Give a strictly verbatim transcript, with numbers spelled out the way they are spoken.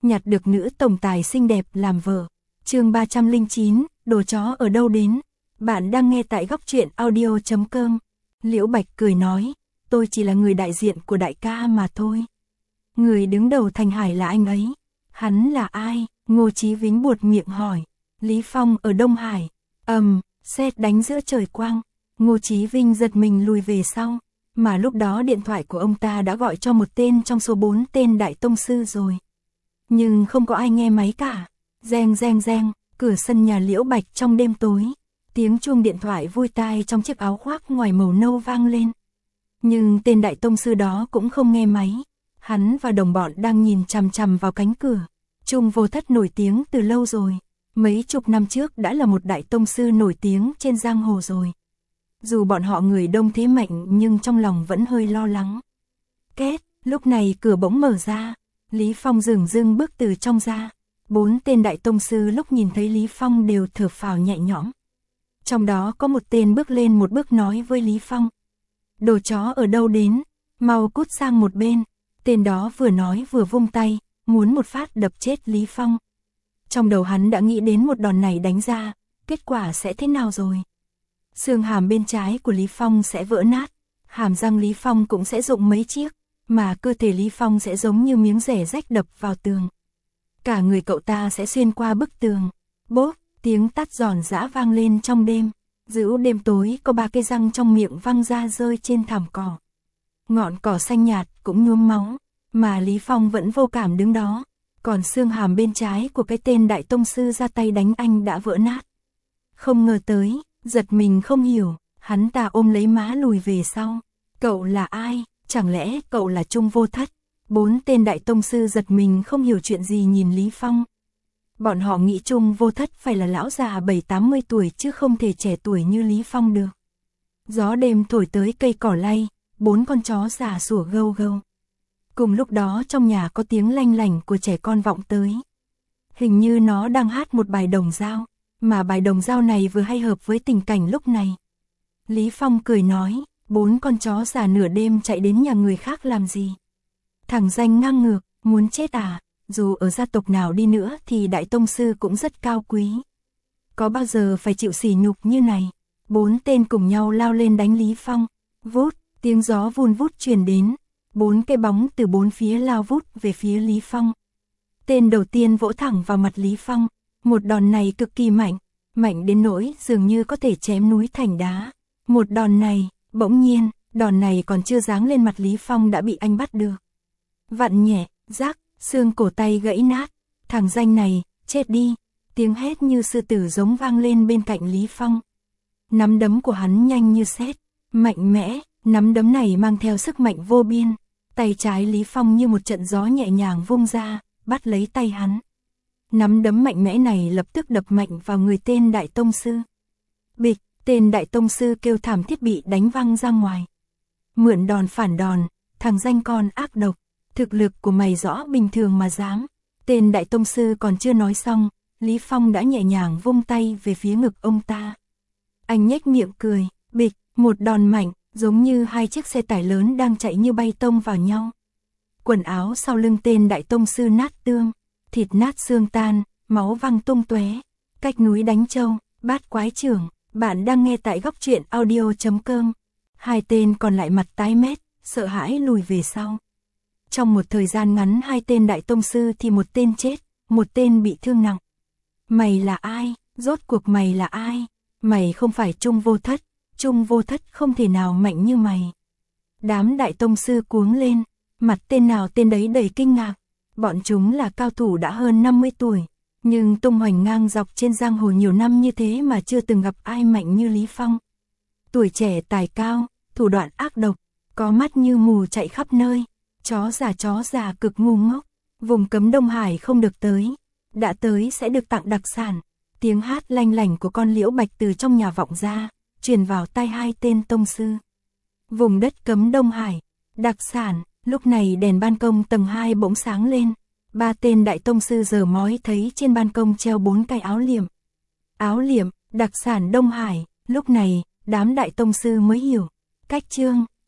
nhặt được nữ tổng tài xinh đẹp làm vợ. Chương ba trăm lẻ chín, đồ chó ở đâu đến? Bạn đang nghe tại góc truyện audio chấm com. Liễu Bạch cười nói, tôi chỉ là người đại diện của đại ca mà thôi. Người đứng đầu Thành Hải là anh ấy. Hắn là ai? Ngô Chí Vĩnh buột miệng hỏi. Lý Phong ở Đông Hải. Ầm, um, sét đánh giữa trời quang. Ngô Chí Vinh giật mình lùi về sau. Mà lúc đó điện thoại của ông ta đã gọi cho một tên trong số bốn tên đại tông sư rồi. Nhưng không có ai nghe máy cả. Reng reng reng, cửa sân nhà Liễu Bạch trong đêm tối. Tiếng chuông điện thoại vui tai trong chiếc áo khoác ngoài màu nâu vang lên. Nhưng tên đại tông sư đó cũng không nghe máy. Hắn và đồng bọn đang nhìn chằm chằm vào cánh cửa. Trung Vô Thất nổi tiếng từ lâu rồi. Mấy chục năm trước đã là một đại tông sư nổi tiếng trên giang hồ rồi. Dù bọn họ người đông thế mạnh nhưng trong lòng vẫn hơi lo lắng. Két, lúc này cửa bỗng mở ra. Lý Phong dửng dưng bước từ trong ra. Bốn tên đại tông sư lúc nhìn thấy Lý Phong đều thở phào nhẹ nhõm. Trong đó có một tên bước lên một bước nói với Lý Phong. Đồ chó ở đâu đến, mau cút sang một bên. Tên đó vừa nói vừa vung tay, muốn một phát đập chết Lý Phong. Trong đầu hắn đã nghĩ đến một đòn này đánh ra, kết quả sẽ thế nào rồi. Xương hàm bên trái của Lý Phong sẽ vỡ nát, hàm răng Lý Phong cũng sẽ rụng mấy chiếc, mà cơ thể Lý Phong sẽ giống như miếng rẻ rách đập vào tường. Cả người cậu ta sẽ xuyên qua bức tường. Bốp, tiếng tát giòn giã vang lên trong đêm. Giữa đêm tối có ba cây răng trong miệng văng ra rơi trên thảm cỏ. Ngọn cỏ xanh nhạt cũng nhuốm máu, mà Lý Phong vẫn vô cảm đứng đó. Còn xương hàm bên trái của cái tên đại tông sư ra tay đánh anh đã vỡ nát. Không ngờ tới, giật mình không hiểu, hắn ta ôm lấy má lùi về sau. Cậu là ai? Chẳng lẽ cậu là Trung Vô Thất? Bốn tên đại tông sư giật mình không hiểu chuyện gì nhìn Lý Phong. Bọn họ nghĩ Trung Vô Thất phải là lão già bảy tám mươi tuổi chứ không thể trẻ tuổi như Lý Phong được. Gió đêm thổi tới cây cỏ lay, bốn con chó già sủa gâu gâu. Cùng lúc đó trong nhà có tiếng lanh lảnh của trẻ con vọng tới. Hình như nó đang hát một bài đồng dao, mà bài đồng dao này vừa hay hợp với tình cảnh lúc này. Lý Phong cười nói, bốn con chó già nửa đêm chạy đến nhà người khác làm gì? Thằng danh ngang ngược, muốn chết à? Dù ở gia tộc nào đi nữa thì đại tông sư cũng rất cao quý. Có bao giờ phải chịu sỉ nhục như này? Bốn tên cùng nhau lao lên đánh Lý Phong. Vút, tiếng gió vun vút truyền đến. Bốn cái bóng từ bốn phía lao vút về phía Lý Phong. Tên đầu tiên vỗ thẳng vào mặt Lý Phong. Một đòn này cực kỳ mạnh, mạnh đến nỗi dường như có thể chém núi thành đá. Một đòn này, bỗng nhiên, đòn này còn chưa giáng lên mặt Lý Phong đã bị anh bắt được. Vặn nhẹ, rác, xương cổ tay gãy nát. Thằng danh này, chết đi. Tiếng hét như sư tử giống vang lên bên cạnh Lý Phong. Nắm đấm của hắn nhanh như sét, mạnh mẽ, nắm đấm này mang theo sức mạnh vô biên. Tay trái Lý Phong như một trận gió nhẹ nhàng vung ra, bắt lấy tay hắn. Nắm đấm mạnh mẽ này lập tức đập mạnh vào người tên đại tông sư. Bịch, tên đại tông sư kêu thảm thiết bị đánh văng ra ngoài. Mượn đòn phản đòn, thằng danh con ác độc, thực lực của mày rõ bình thường mà dám. Tên đại tông sư còn chưa nói xong, Lý Phong đã nhẹ nhàng vung tay về phía ngực ông ta. Anh nhếch miệng cười, bịch, một đòn mạnh, giống như hai chiếc xe tải lớn đang chạy như bay tông vào nhau. Quần áo sau lưng tên đại tông sư nát tương, thịt nát xương tan, máu văng tung tóe. Cách núi đánh trâu, bát quái trưởng, bạn đang nghe tại góc truyện audio chấm com. Hai tên còn lại mặt tái mét, sợ hãi lùi về sau. Trong một thời gian ngắn hai tên đại tông sư thì một tên chết, một tên bị thương nặng. Mày là ai? Rốt cuộc mày là ai? Mày không phải Trung Vô Thất, Trung Vô Thất không thể nào mạnh như mày. Đám đại tông sư cuống lên, mặt tên nào tên đấy đầy kinh ngạc. Bọn chúng là cao thủ đã hơn năm mươi tuổi, nhưng tung hoành ngang dọc trên giang hồ nhiều năm như thế mà chưa từng gặp ai mạnh như Lý Phong. Tuổi trẻ tài cao, thủ đoạn ác độc, có mắt như mù chạy khắp nơi, chó già chó già cực ngu ngốc, vùng cấm Đông Hải không được tới, đã tới sẽ được tặng đặc sản. Tiếng hát lanh lảnh của con Liễu Bạch từ trong nhà vọng ra, truyền vào tai hai tên tông sư. Vùng đất cấm Đông Hải, đặc sản. Lúc này đèn ban công tầng hai bỗng sáng lên, ba tên đại tông sư giờ mói thấy trên ban công treo bốn cái áo liệm. Áo liệm, đặc sản Đông Hải, lúc này, đám đại tông sư mới hiểu. Cách chương,